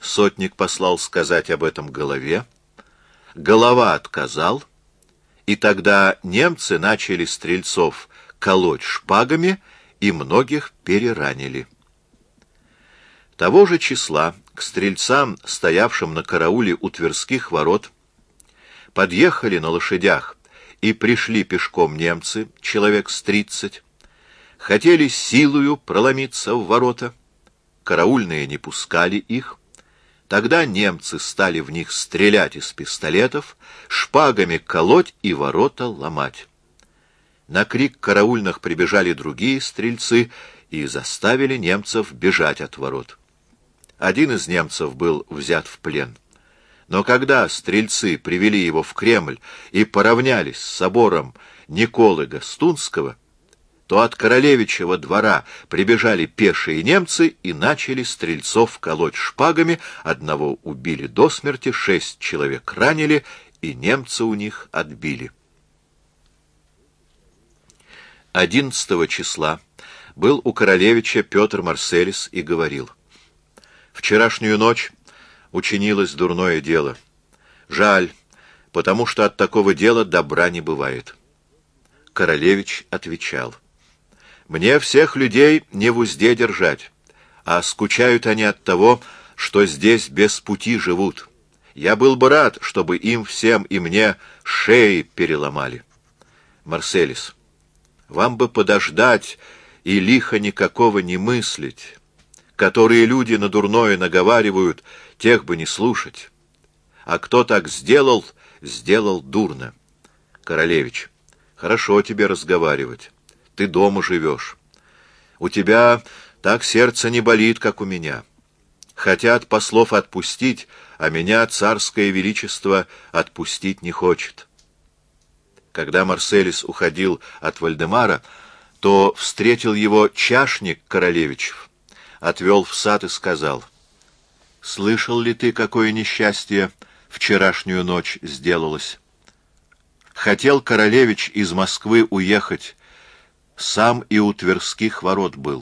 Сотник послал сказать об этом голове. Голова отказал, и тогда немцы начали стрельцов колоть шпагами и многих переранили. Того же числа к стрельцам, стоявшим на карауле у Тверских ворот, подъехали на лошадях и пришли пешком немцы, человек с 30, хотели силою проломиться в ворота, караульные не пускали их. Тогда немцы стали в них стрелять из пистолетов, шпагами колоть и ворота ломать. На крик караульных прибежали другие стрельцы и заставили немцев бежать от ворот. Один из немцев был взят в плен. Но когда стрельцы привели его в Кремль и поравнялись с собором Николы Гастунского, то от королевичьего двора прибежали пешие немцы и начали стрельцов колоть шпагами, одного убили до смерти, 6 человек ранили, и немцы у них отбили. 11 числа был у королевича Петр Марселис и говорил: «Вчерашнюю ночь учинилось дурное дело. Жаль, потому что от такого дела добра не бывает». Королевич отвечал: «Мне всех людей не в узде держать, а скучают они от того, что здесь без пути живут. Я был бы рад, чтобы им всем и мне шеи переломали». Марселис: «Вам бы подождать и лихо никакого не мыслить. Которые люди на дурное наговаривают, тех бы не слушать. А кто так сделал, сделал дурно». Королевич: «Хорошо тебе разговаривать. Ты дома живешь. У тебя так сердце не болит, как у меня. Хотят послов отпустить, а меня царское величество отпустить не хочет». Когда Марселис уходил от Вальдемара, то встретил его чашник королевичев, отвел в сад и сказал: «Слышал ли ты, какое несчастье вчерашнюю ночь сделалось? Хотел королевич из Москвы уехать, сам и у Тверских ворот был.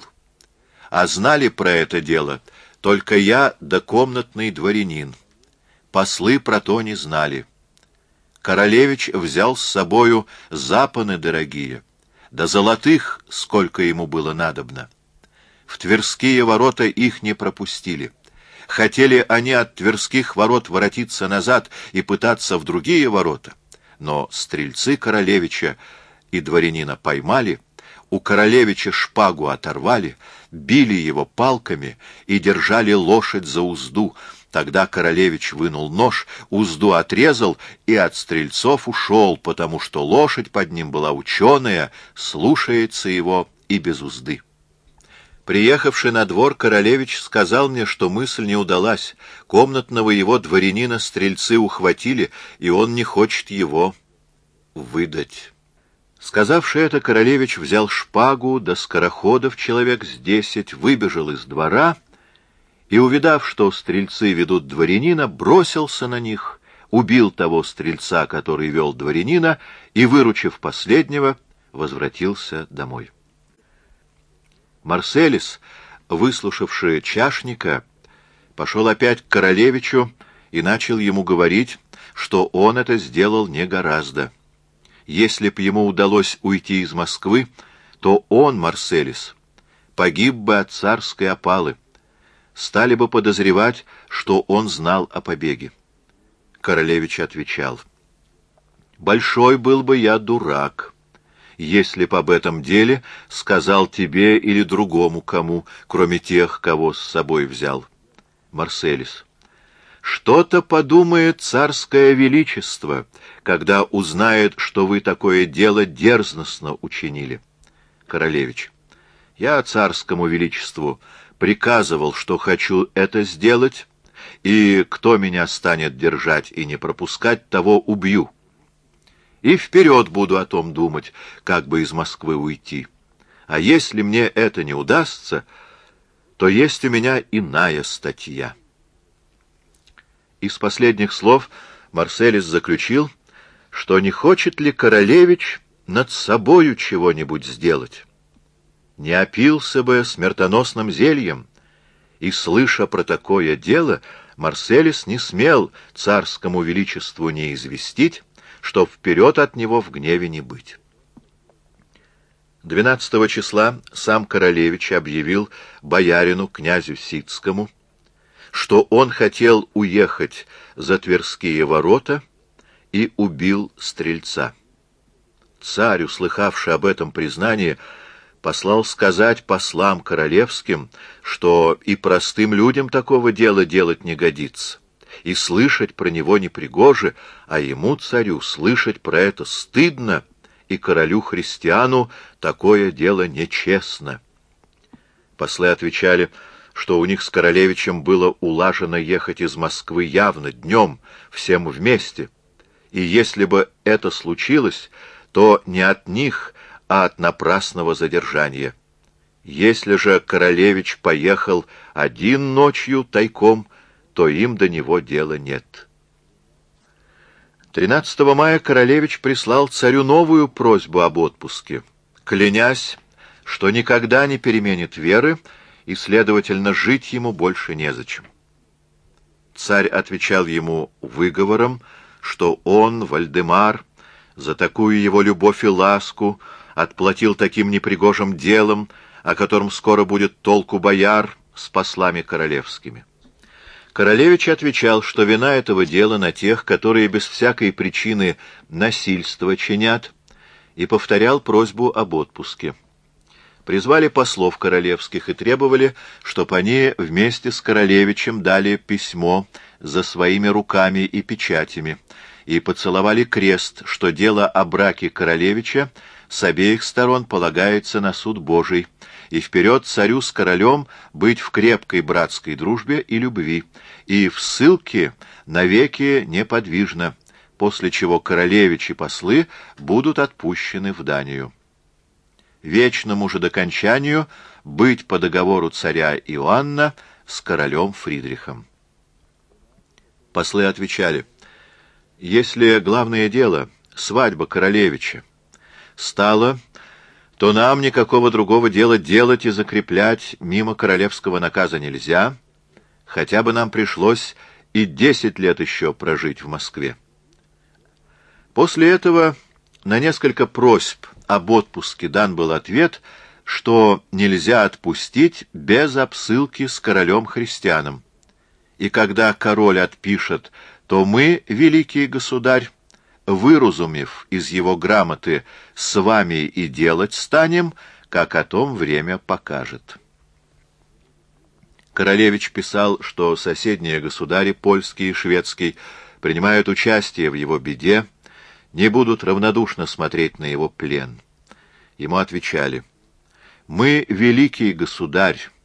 А знали про это дело только я да комнатный дворянин. Послы про то не знали. Королевич взял с собою запаны дорогие, да золотых, сколько ему было надобно. В Тверские ворота их не пропустили. Хотели они от Тверских ворот воротиться назад и пытаться в другие ворота, но стрельцы королевича и дворянина поймали, у королевича шпагу оторвали, били его палками и держали лошадь за узду. Тогда королевич вынул нож, узду отрезал и от стрельцов ушел, потому что лошадь под ним была ученая, слушается его и без узды. Приехавший на двор, королевич сказал мне, что мысль не удалась. Комнатного его дворянина стрельцы ухватили, и он не хочет его выдать. Сказавши это, королевич взял шпагу, да скороходов человек с 10, выбежал из двора и, увидав, что стрельцы ведут дворянина, бросился на них, убил того стрельца, который вел дворянина, и, выручив последнего, возвратился домой. Марселис, выслушавший чашника, пошел опять к королевичу и начал ему говорить, что он это сделал не гораздо. Если б ему удалось уйти из Москвы, то он, Марселис, погиб бы от царской опалы. Стали бы подозревать, что он знал о побеге. Королевич отвечал: «Большой был бы я дурак, если б об этом деле сказал тебе или другому кому, кроме тех, кого с собой взял». Марселис: «Что-то подумает царское величество, когда узнает, что вы такое дело дерзностно учинили». Королевич: «Я царскому величеству приказывал, что хочу это сделать, и кто меня станет держать и не пропускать, того убью. И вперед буду о том думать, как бы из Москвы уйти. А если мне это не удастся, то есть у меня иная статья». Из последних слов Марселис заключил, что не хочет ли королевич над собою чего-нибудь сделать. Не опился бы смертоносным зельем, и, слыша про такое дело, Марселис не смел царскому величеству не известить, что вперед от него в гневе не быть. 12 числа сам королевич объявил боярину князю Сицкому, что он хотел уехать за Тверские ворота и убил стрельца. Царь, услыхавший об этом признании, послал сказать послам королевским, что и простым людям такого дела делать не годится, и слышать про него непригоже, а ему, царю, слышать про это стыдно, и королю-христиану такое дело нечестно. Послы отвечали, что у них с королевичем было улажено ехать из Москвы явно, днем, всем вместе, и если бы это случилось, то не от них, а от напрасного задержания. Если же королевич поехал один ночью тайком, то им до него дела нет. 13 мая королевич прислал царю новую просьбу об отпуске, клянясь, что никогда не переменит веры, и, следовательно, жить ему больше незачем. Царь отвечал ему выговором, что он, Вальдемар, за такую его любовь и ласку отплатил таким непригожим делом, о котором скоро будет толку бояр с послами королевскими. Королевич отвечал, что вина этого дела на тех, которые без всякой причины насильство чинят, и повторял просьбу об отпуске. Призвали послов королевских и требовали, чтоб они вместе с королевичем дали письмо за своими руками и печатями, и поцеловали крест, что дело о браке королевича с обеих сторон полагается на суд Божий, и вперед царю с королем быть в крепкой братской дружбе и любви, и в ссылке навеки неподвижно, после чего королевич и послы будут отпущены в Данию. Вечному же докончанию быть по договору царя Иоанна с королем Фридрихом. Послы отвечали: если главное дело, свадьба королевича, стало, то нам никакого другого дела делать и закреплять мимо королевского наказа нельзя, хотя бы нам пришлось и 10 лет еще прожить в Москве. После этого на несколько просьб об отпуске дан был ответ, что нельзя отпустить без обсылки с королем-христианом. И когда король отпишет, то мы, великий государь, выразумев из его грамоты, с вами и делать станем, как о том время покажет. Королевич писал, что соседние государи, польский и шведский, принимают участие в его беде, не будут равнодушно смотреть на его плен. Ему отвечали: «Мы, великий государь,